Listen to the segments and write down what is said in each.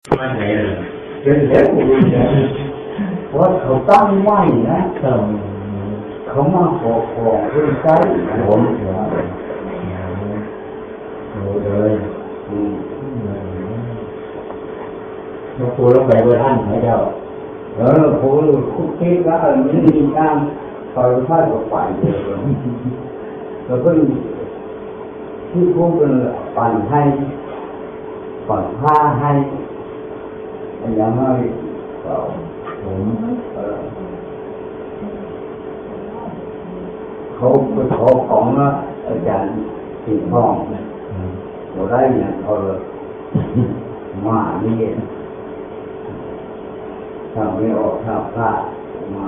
ว่าไงเลยเป็นเรื่องอื่นนะเพราะเขาตั้งไว้นะเขามาขอของเรื่องใจผมเลยหลวงปู่ต้องไปเบอร์ท่านไหมเจ้าผมคุกคิดว่ามันมีการปล่อยผ้าออกไปเลยแล้วก็ที่พูดเป็นปั่นให้ปั่นผ้าให้อย่างน้อยผมเขาไปขอของอาจารย์สิงห์ทองเราได้เนี่ยเขามานี่ถ้าไม่ออกถ้าพลาดมา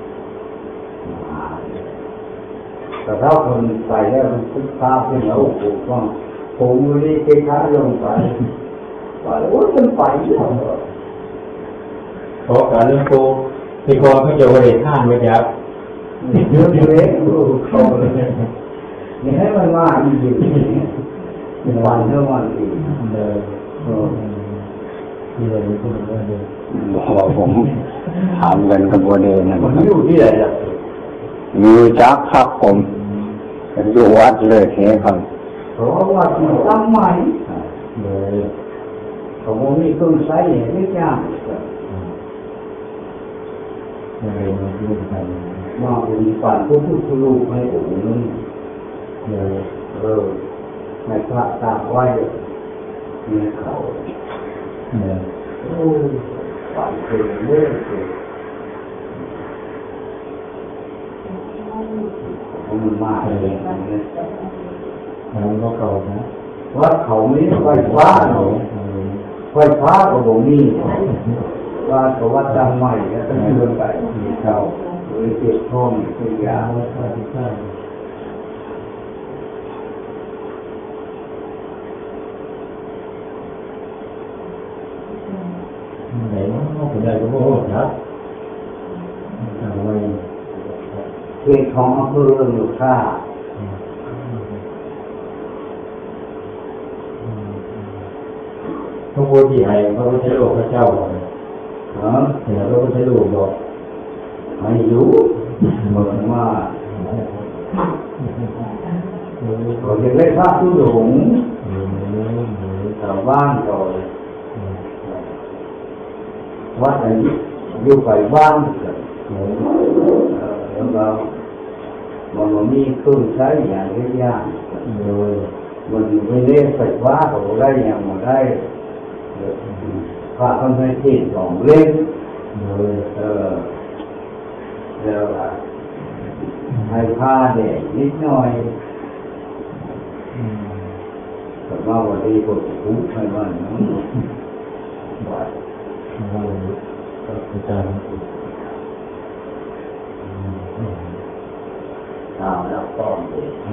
แต่ถ้าคนไปแล้วมันคึกคักขึ้นแล้วผมวันนี้เทค้าลงไปโอ้ยมันไปแล้วขอการเรื่องปูที่กองเขาจะบริหารไว้ยับเยอะเลยเขาเลยนี่ให้มันมาอีกวันเท่าวันอีกเลยที่เราพูดว่าเดินบอกผมถามกันกับว่าเดินนะมันอยู่ที่ไหนล่ะอยู่จักครับผมอยู่วัดเลยเฮ้ครับเพราะว่าตั้งใหม่เลยเขาบอกมีต้นไทรไม่ยากมาเป็นฝันผู้พูดสรุปให้ผมนึงในพระตาไว้ในเขาฝันเป็นเรื่อยมันมากเลยมันก็เก่านะว่าเขาไม่ไฟฟ้าหนูไฟฟ้าก็บอกมีว่าเขาว่าจำใหม่แล้วต้องเดินไปมีเขาหรือเจ็บท้องคือยาไหนมันก็ได้ก็โอ้ครับเขตของอำเภอเมืองท่าพระพุทธที่ให้พระพุทธโลกพระเจ้าบอกเห็นพระพุทธโลกบอกไม่รู้เหมือนว่าเขาจะได้พระผู้หลงชาวบ้านเขาวัดไหนอยู่ไกลบ้านแล้วเรามันมีเครื่องใช้อย่างเยอะมันไม่ได้ไฟฟ้าเขาได้อย่างมาได้พระท่านให้ที่สองเล่มแล้วให้ผ้าเด็กนิดหน่อยแต่ว่าวันนี้ผมคุ้มให้มันน้องวัดอาจารย์ตามแล้วป้องเด็ก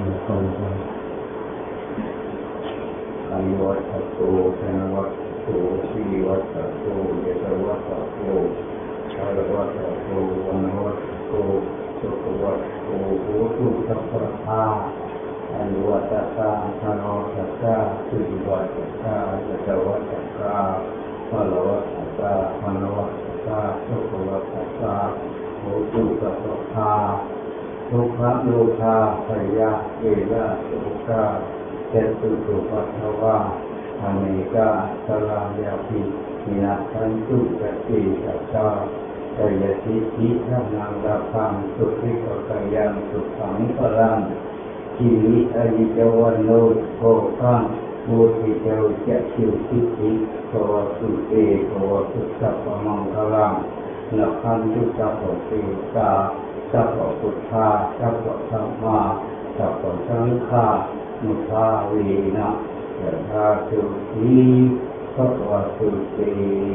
อายุวัฏโตชนะวัฏโตชีวัฏโตเยตวัฏโตชาลวัฏโตวันวัฏโตสุขวัฏโตโหตุสัพพะทาอายุวัฏตาชนะวัฏตาสุขวัฏตาเยตวัฏตาชาลวัฏตาวันวัฏตาสุขวัฏตาโหตุสัพพะทาทุกขโลภะพยาเวนะสุขะเจตุสุปัฏฐวะอเนกาสลายาภิมินาทันตุกติสัจจาไตยสิทธิธรรมังราภังสุขิโกตยังสุขังพลังชีวิตอายุจวันโนโภคังมุทิเจวเจชิวสิทธิโตสุเตโตสุสัพพมังคลังนักขันตุสัพพเทตาสัพพพุทธาสัพพธัมมาสัพพสังฆามุทาวีนะยะถาสุขีสัพพสุติ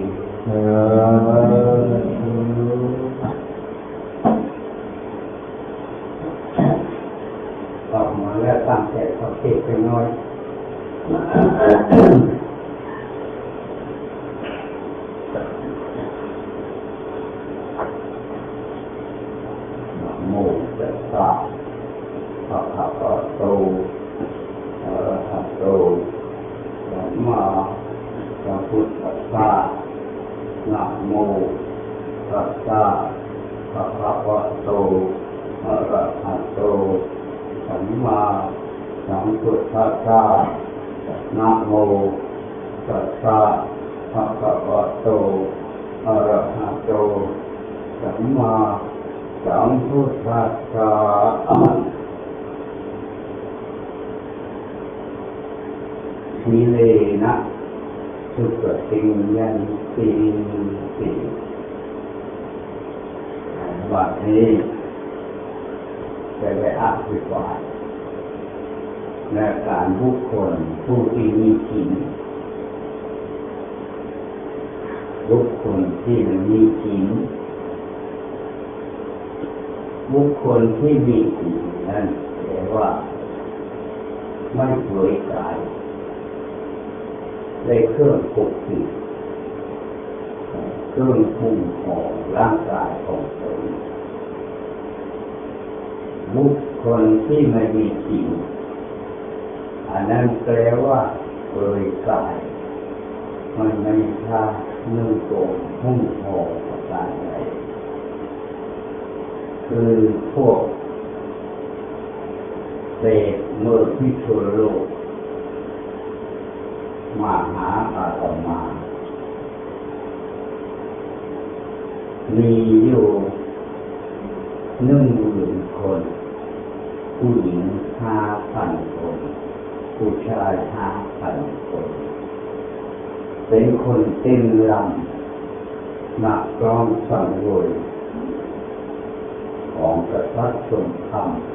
ออกมาแล้วตั้งใจขอเทศไปน้อยโมตัสสะภะคะวะโตอะระหะโตสัมมาสัมพุทธัสสะนะโมตัสสะภะคะวะโตอะระหะโตสัมมาสัมพุทธัสสะนะโมตัสสะภะคะวะโตอะระหะโตสัมมาสัมพุทธัสสะสีเลนะสุขติยันติติบัดนี้จะได้อธิบายและการบุคคลผู้ที่มีศีลบุคคลที่ไม่มีศีลบุคคลที่มีศีลนั้นแปลว่าไม่เผยกายได้เครื่องปกปิดเครื่องคุ้มครองร่างกายของตนบุคคลที่ไม่มีศีลอันนั้นแปลว่าเผยกายมันไม่ท่านุ่งโจมหุ้มห่อประการใดคือพวกเศษเมื่อพิชุโลกมาหาอาตมามีอยู่10,000 คนผู้หญิง5,000 คนผู้ชาย5,000 คนเป็นคนเต็มลำนักร้องสังเวยของกษัตริย์ทรงธรรม